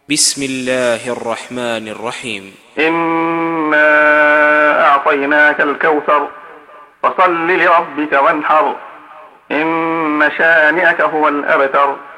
بسم الله الرحمن الرحيم. إنا أعطيناك الكوثر فصل لربك وانحر إن شانئك هو الأبتر.